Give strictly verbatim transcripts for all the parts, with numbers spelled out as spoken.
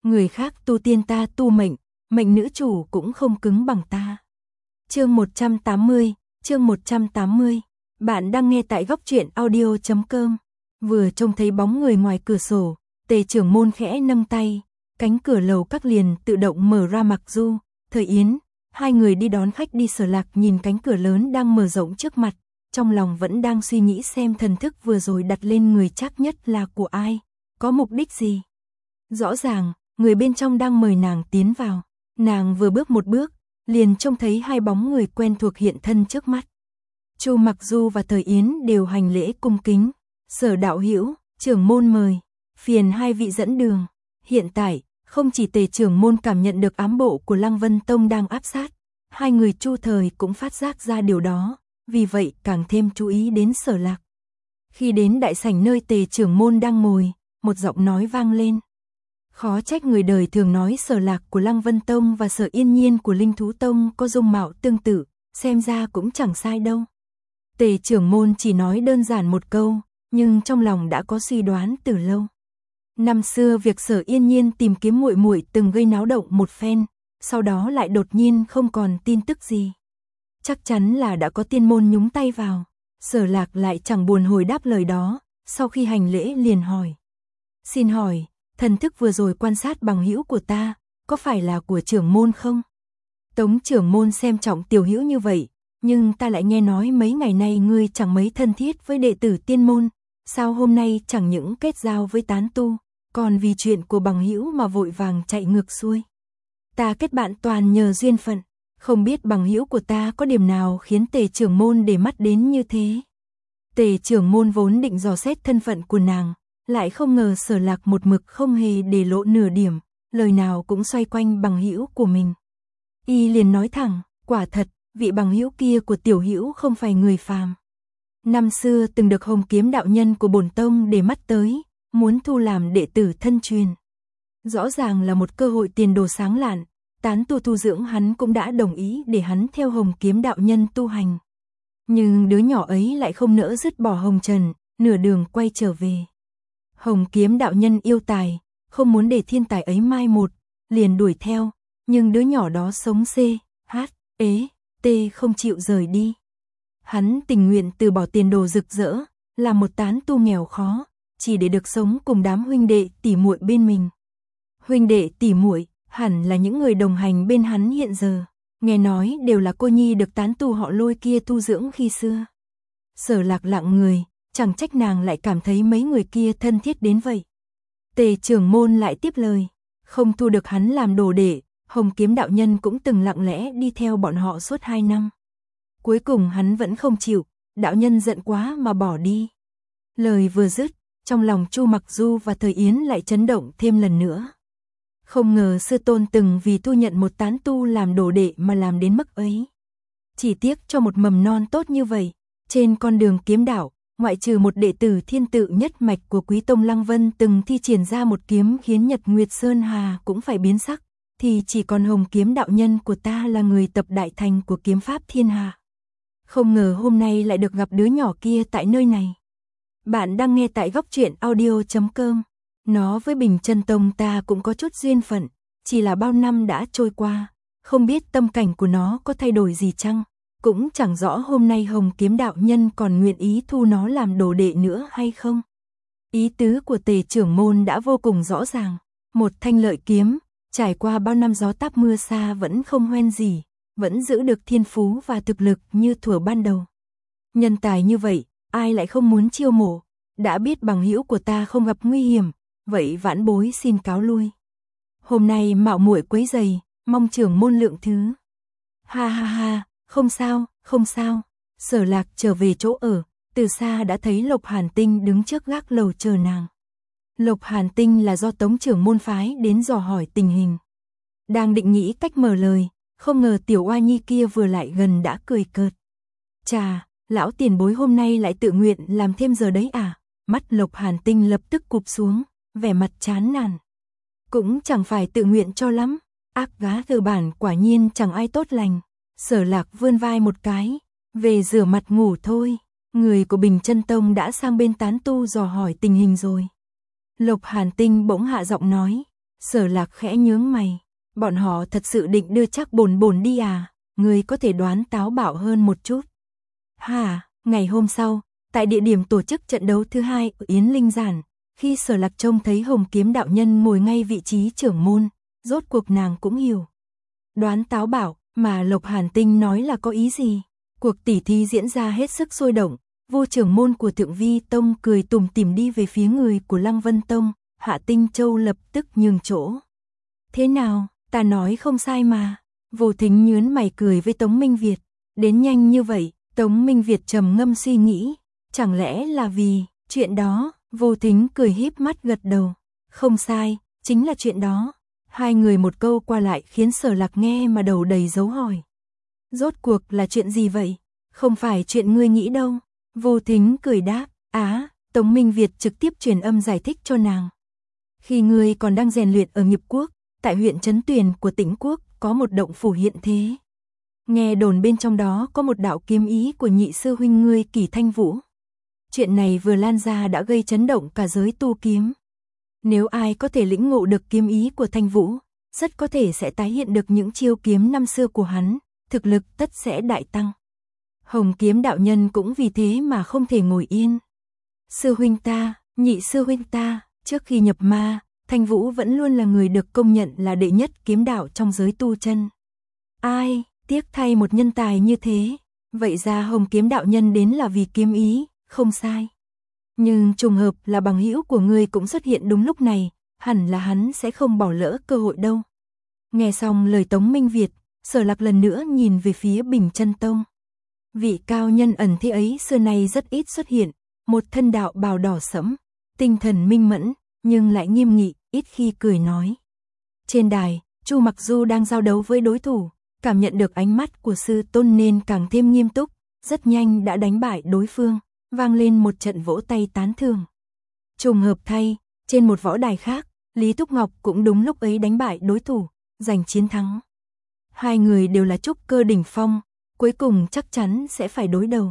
người khác tu tiên ta tu mệnh, mệnh nữ chủ cũng không cứng bằng ta. Chương một trăm tám mươi, chương một trăm tám mươi. Bạn đang nghe tại góc truyện audio chấm com. Vừa trông thấy bóng người ngoài cửa sổ, Tề trưởng môn khẽ nâng tay, cánh cửa lầu các liền tự động mở ra. Mặc Du, Thời Yến, hai người đi đón khách đi. Sở Lạc nhìn cánh cửa lớn đang mở rộng trước mặt, trong lòng vẫn đang suy nghĩ xem thần thức vừa rồi đặt lên người chắc nhất là của ai, có mục đích gì. Rõ ràng, người bên trong đang mời nàng tiến vào. Nàng vừa bước một bước, liền trông thấy hai bóng người quen thuộc hiện thân trước mắt. Chu Mặc Du và Thời Yến đều hành lễ cung kính. Sở đạo hữu, trưởng môn mời, phiền hai vị dẫn đường. Hiện tại, không chỉ Tề trưởng môn cảm nhận được ám bộ của Lăng Vân Tông đang áp sát, hai người Chu Thời cũng phát giác ra điều đó, vì vậy càng thêm chú ý đến Sở Lạc. Khi đến đại sảnh nơi Tề trưởng môn đang ngồi, một giọng nói vang lên. Khó trách người đời thường nói Sở Lạc của Lăng Vân Tông và Sở Yên Nhiên của Linh Thú Tông có dung mạo tương tự, xem ra cũng chẳng sai đâu. Tề trưởng môn chỉ nói đơn giản một câu, nhưng trong lòng đã có suy đoán từ lâu. Năm xưa việc Sở Yên Nhiên tìm kiếm muội muội từng gây náo động một phen, sau đó lại đột nhiên không còn tin tức gì. Chắc chắn là đã có tiên môn nhúng tay vào. Sở Lạc lại chẳng buồn hồi đáp lời đó, sau khi hành lễ liền hỏi. Xin hỏi, thần thức vừa rồi quan sát bằng hữu của ta, có phải là của trưởng môn không? Tống trưởng môn xem trọng tiểu hữu như vậy, nhưng ta lại nghe nói mấy ngày nay ngươi chẳng mấy thân thiết với đệ tử tiên môn, sao hôm nay chẳng những kết giao với tán tu, còn vì chuyện của bằng hữu mà vội vàng chạy ngược xuôi. Ta kết bạn toàn nhờ duyên phận, không biết bằng hữu của ta có điểm nào khiến Tề trưởng môn để mắt đến như thế. Tề trưởng môn vốn định dò xét thân phận của nàng, lại không ngờ Sở Lạc một mực không hề để lộ nửa điểm, lời nào cũng xoay quanh bằng hữu của mình. Y liền nói thẳng, quả thật, vị bằng hữu kia của tiểu hữu không phải người phàm. Năm xưa từng được Hồng Kiếm đạo nhân của bổn tông để mắt tới, muốn thu làm đệ tử thân truyền. Rõ ràng là một cơ hội tiền đồ sáng lạn, tán tu tu dưỡng hắn cũng đã đồng ý để hắn theo Hồng Kiếm đạo nhân tu hành. Nhưng đứa nhỏ ấy lại không nỡ dứt bỏ hồng trần, nửa đường quay trở về. Hồng Kiếm đạo nhân yêu tài, không muốn để thiên tài ấy mai một, liền đuổi theo, nhưng đứa nhỏ đó sống c, h, ế, t không chịu rời đi. Hắn tình nguyện từ bỏ tiền đồ rực rỡ, là một tán tu nghèo khó, chỉ để được sống cùng đám huynh đệ tỉ muội bên mình. Huynh đệ tỉ muội hẳn là những người đồng hành bên hắn hiện giờ, nghe nói đều là cô nhi được tán tu họ Lôi kia tu dưỡng khi xưa. Sở Lạc lặng người, chẳng trách nàng lại cảm thấy mấy người kia thân thiết đến vậy. Tề trưởng môn lại tiếp lời, không thu được hắn làm đồ đệ, Hồng Kiếm đạo nhân cũng từng lặng lẽ đi theo bọn họ suốt hai năm. Cuối cùng hắn vẫn không chịu, đạo nhân giận quá mà bỏ đi. Lời vừa dứt, trong lòng Chu Mặc Du và Thời Yến lại chấn động thêm lần nữa. Không ngờ sư tôn từng vì thu nhận một tán tu làm đồ đệ mà làm đến mức ấy. Chỉ tiếc cho một mầm non tốt như vậy, trên con đường kiếm đạo, ngoại trừ một đệ tử thiên tự nhất mạch của Quý Tông Lăng Vân từng thi triển ra một kiếm khiến Nhật Nguyệt Sơn Hà cũng phải biến sắc, thì chỉ còn Hồng Kiếm đạo nhân của ta là người tập đại thành của kiếm pháp thiên hà. Không ngờ hôm nay lại được gặp đứa nhỏ kia tại nơi này. Bạn đang nghe tại góc truyện audio chấm com. Nó với Bình Chân Tông ta cũng có chút duyên phận, chỉ là bao năm đã trôi qua, không biết tâm cảnh của nó có thay đổi gì chăng, cũng chẳng rõ hôm nay Hồng Kiếm đạo nhân còn nguyện ý thu nó làm đồ đệ nữa hay không. Ý tứ của Tề trưởng môn đã vô cùng rõ ràng, một thanh lợi kiếm, trải qua bao năm gió táp mưa xa vẫn không hoen gì, vẫn giữ được thiên phú và thực lực như thuở ban đầu. Nhân tài như vậy, ai lại không muốn chiêu mộ, đã biết bằng hữu của ta không gặp nguy hiểm, vậy vãn bối xin cáo lui. Hôm nay mạo muội quấy rầy, mong trưởng môn lượng thứ. Ha ha ha, không sao, không sao. Sở Lạc trở về chỗ ở, từ xa đã thấy Lộc Hàn Tinh đứng trước gác lầu chờ nàng. Lộc Hàn Tinh là do Tống trưởng môn phái đến dò hỏi tình hình. Đang định nghĩ cách mở lời, không ngờ tiểu oa nhi kia vừa lại gần đã cười cợt. Chà, lão tiền bối hôm nay lại tự nguyện làm thêm giờ đấy à? Mắt Lộc Hàn Tinh lập tức cụp xuống, vẻ mặt chán nản. Cũng chẳng phải tự nguyện cho lắm, ác gá từ bản quả nhiên chẳng ai tốt lành. Sở Lạc vươn vai một cái, về rửa mặt ngủ thôi, người của Bình Chân Tông đã sang bên tán tu dò hỏi tình hình rồi. Lộc Hàn Tinh bỗng hạ giọng nói, Sở Lạc khẽ nhướng mày, bọn họ thật sự định đưa Trác Bồn Bồn đi à, ngươi có thể đoán táo bạo hơn một chút. Hả, ngày hôm sau, tại địa điểm tổ chức trận đấu thứ hai ở Yến Linh Giản, khi Sở Lạc trông thấy Hồng Kiếm đạo nhân ngồi ngay vị trí trưởng môn, rốt cuộc nàng cũng hiểu. Đoán táo bạo, mà Lộc Hàn Tinh nói là có ý gì? Cuộc tỉ thí diễn ra hết sức sôi động, vô trưởng môn của Thượng Vi Tông cười tủm tỉm đi về phía người của Lăng Vân Tông, Hạ Tinh Châu lập tức nhường chỗ. Thế nào, ta nói không sai mà. Vô Thính nhướng mày cười với Tống Minh Việt, đến nhanh như vậy. Tống Minh Việt trầm ngâm suy nghĩ, chẳng lẽ là vì chuyện đó? Vô Thính cười híp mắt gật đầu, không sai, chính là chuyện đó. Hai người một câu qua lại khiến Sở Lạc nghe mà đầu đầy dấu hỏi. Rốt cuộc là chuyện gì vậy? Không phải chuyện ngươi nghĩ đâu. Vô Thính cười đáp, á, Tống Minh Việt trực tiếp truyền âm giải thích cho nàng. Khi ngươi còn đang rèn luyện ở Nghiệp Quốc, tại huyện Trấn Tuyền của Tĩnh Quốc, có một động phủ hiện thế. Nghe đồn bên trong đó có một đạo kiếm ý của nhị sư huynh ngươi Kỷ Thanh Vũ. Chuyện này vừa lan ra đã gây chấn động cả giới tu kiếm. Nếu ai có thể lĩnh ngộ được kiếm ý của Thanh Vũ, rất có thể sẽ tái hiện được những chiêu kiếm năm xưa của hắn, thực lực tất sẽ đại tăng. Hồng Kiếm đạo nhân cũng vì thế mà không thể ngồi yên. Sư huynh ta, nhị sư huynh ta, trước khi nhập ma, Thanh Vũ vẫn luôn là người được công nhận là đệ nhất kiếm đạo trong giới tu chân. Ai, tiếc thay một nhân tài như thế. Vậy ra Hồng Kiếm đạo nhân đến là vì kiếm ý, không sai. Nhưng trùng hợp là bằng hữu của ngươi cũng xuất hiện đúng lúc này, hẳn là hắn sẽ không bỏ lỡ cơ hội đâu. Nghe xong lời Tống Minh Việt, Sở Lạc lần nữa nhìn về phía Bình Chân Tông. Vị cao nhân ẩn thế ấy xưa nay rất ít xuất hiện, một thân đạo bào đỏ sẫm, tinh thần minh mẫn, nhưng lại nghiêm nghị, ít khi cười nói. Trên đài, Chu Mặc Du đang giao đấu với đối thủ, cảm nhận được ánh mắt của sư tôn nên càng thêm nghiêm túc, rất nhanh đã đánh bại đối phương, vang lên một trận vỗ tay tán thưởng. Trùng hợp thay, trên một võ đài khác, Lý Thúc Ngọc cũng đúng lúc ấy đánh bại đối thủ, giành chiến thắng. Hai người đều là trúc cơ đỉnh phong, cuối cùng chắc chắn sẽ phải đối đầu.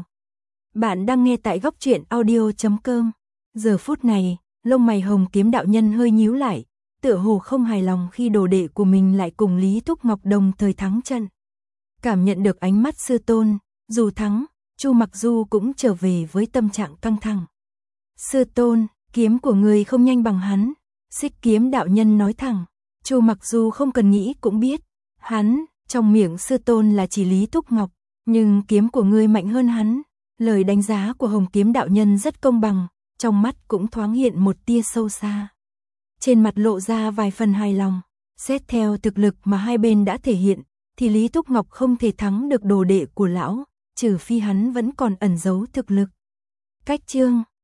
Bạn đang nghe tại góc truyện audio chấm com. Giờ phút này, lông mày Hồng Kiếm đạo nhân hơi nhíu lại, tựa hồ không hài lòng khi đồ đệ của mình lại cùng Lý Thúc Ngọc đồng thời thắng trận. Cảm nhận được ánh mắt sư tôn, dù thắng, Chu Mặc Du cũng trở về với tâm trạng căng thẳng. Sư tôn, kiếm của người không nhanh bằng hắn. Xích Kiếm đạo nhân nói thẳng. Chu Mặc Du không cần nghĩ cũng biết, hắn, trong miệng sư tôn là chỉ Lý Thúc Ngọc, nhưng kiếm của ngươi mạnh hơn hắn. Lời đánh giá của Hồng Kiếm đạo nhân rất công bằng, trong mắt cũng thoáng hiện một tia sâu xa. Trên mặt lộ ra vài phần hài lòng, xét theo thực lực mà hai bên đã thể hiện, thì Lý Thúc Ngọc không thể thắng được đồ đệ của lão, trừ phi hắn vẫn còn ẩn giấu thực lực. Cách chương